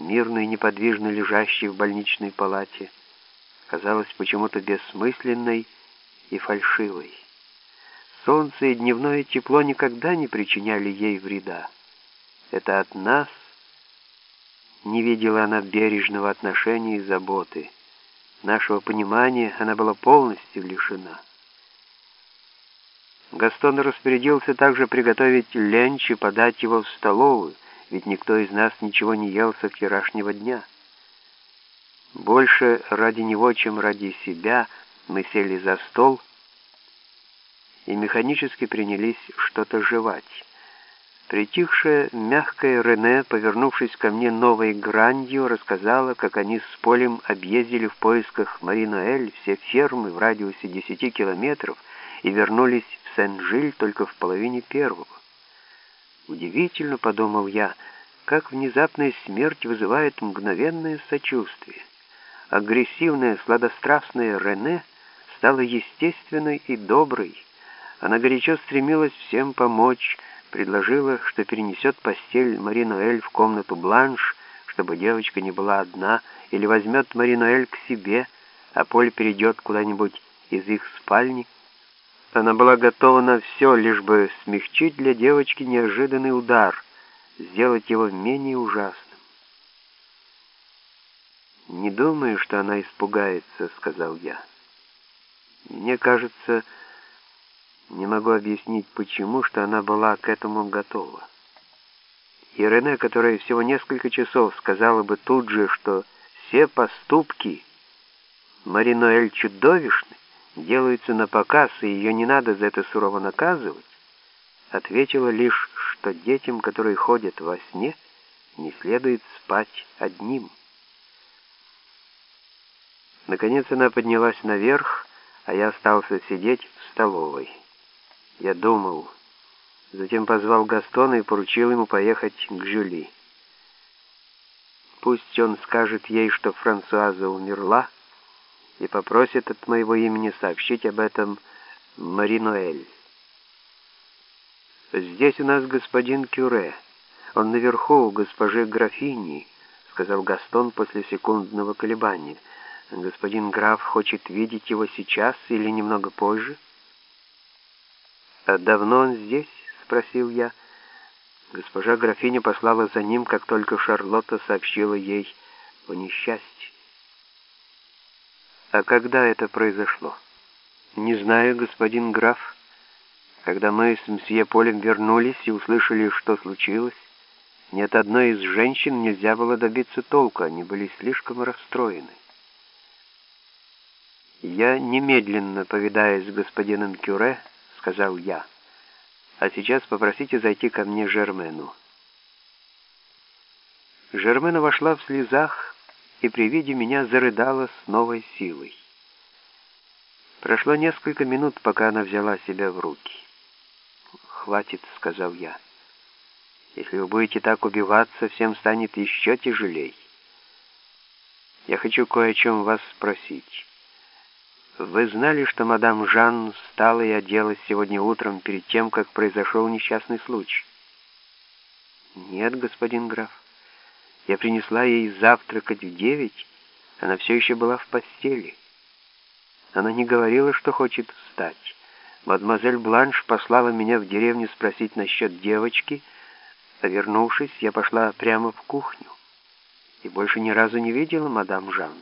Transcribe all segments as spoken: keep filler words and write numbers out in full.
мирно и неподвижно лежащей в больничной палате, казалась почему-то бессмысленной и фальшивой. Солнце и дневное тепло никогда не причиняли ей вреда. Это от нас не видела она бережного отношения и заботы. Нашего понимания она была полностью лишена. Гастон распорядился также приготовить ленч и подать его в столовую, ведь никто из нас ничего не ел со вчерашнего дня. Больше ради него, чем ради себя, мы сели за стол и механически принялись что-то жевать. Притихшая, мягкая Рене, повернувшись ко мне новой грандью, рассказала, как они с Полем объездили в поисках Мари-Ноэль все фермы в радиусе десяти километров и вернулись в Сен-Жиль только в половине первого. Удивительно, подумал я, как внезапная смерть вызывает мгновенное сочувствие. Агрессивная, сладострастная Рене стала естественной и доброй. Она горячо стремилась всем помочь, предложила, что перенесет постель Мари-Ноэль в комнату Бланш, чтобы девочка не была одна, или возьмет Мари-Ноэль к себе, а Поль перейдет куда-нибудь из их спальни. Она была готова на все, лишь бы смягчить для девочки неожиданный удар, сделать его менее ужасным. «Не думаю, что она испугается», — сказал я. «Мне кажется, не могу объяснить, почему, что она была к этому готова. И Рене, которая всего несколько часов сказала бы тут же, что все поступки Мари-Ноэль чудовищны, делаются на показ, и ее не надо за это сурово наказывать, ответила лишь, что детям, которые ходят во сне, не следует спать одним. Наконец она поднялась наверх, а я остался сидеть в столовой. Я думал, затем позвал Гастона и поручил ему поехать к Жюли. Пусть он скажет ей, что Франсуаза умерла, и попросит от моего имени сообщить об этом Мари-Ноэль. «Здесь у нас господин Кюре. Он наверху у госпожи графини», — сказал Гастон после секундного колебания. «Господин граф хочет видеть его сейчас или немного позже?» «А давно он здесь?» — спросил я. Госпожа графиня послала за ним, как только Шарлотта сообщила ей о несчастье. «А когда это произошло?» «Не знаю, господин граф. Когда мы с мсье Полем вернулись и услышали, что случилось, ни от одной из женщин нельзя было добиться толка, они были слишком расстроены. Я немедленно повидаюсь с господином Кюре, — сказал я, — а сейчас попросите зайти ко мне Жермену». Жермена вошла в слезах и при виде меня зарыдала с новой силой. Прошло несколько минут, пока она взяла себя в руки. «Хватит», — сказал я. «Если вы будете так убиваться, всем станет еще тяжелей. Я хочу кое о чем вас спросить. Вы знали, что мадам Жан встала и оделась сегодня утром перед тем, как произошел несчастный случай?» «Нет, господин граф. Я принесла ей завтракать в девять, она все еще была в постели. Она не говорила, что хочет встать. Мадемуазель Бланш послала меня в деревню спросить насчет девочки, а вернувшись, я пошла прямо в кухню и больше ни разу не видела мадам Жан».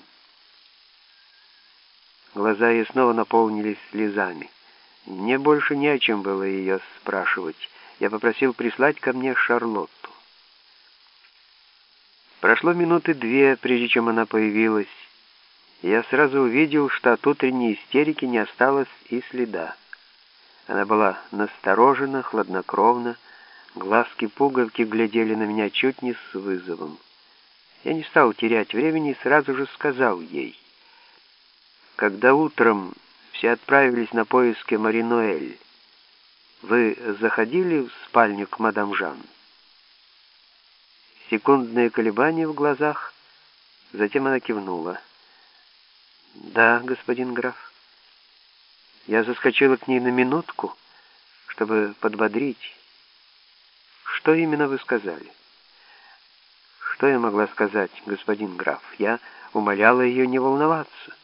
Глаза ее снова наполнились слезами. Мне больше не о чем было ее спрашивать. Я попросил прислать ко мне Шарлотту. Прошло минуты две, прежде чем она появилась. Я сразу увидел, что от утренней истерики не осталось и следа. Она была насторожена, хладнокровна, глазки-пуговки глядели на меня чуть не с вызовом. Я не стал терять времени и сразу же сказал ей: «Когда утром все отправились на поиски Мари-Ноэль, вы заходили в спальню к мадам Жан?» Секундное колебание в глазах, затем она кивнула. «Да, господин граф. Я заскочила к ней на минутку, чтобы подбодрить». «Что именно вы сказали?» Что я могла сказать, господин граф? Я умоляла ее не волноваться.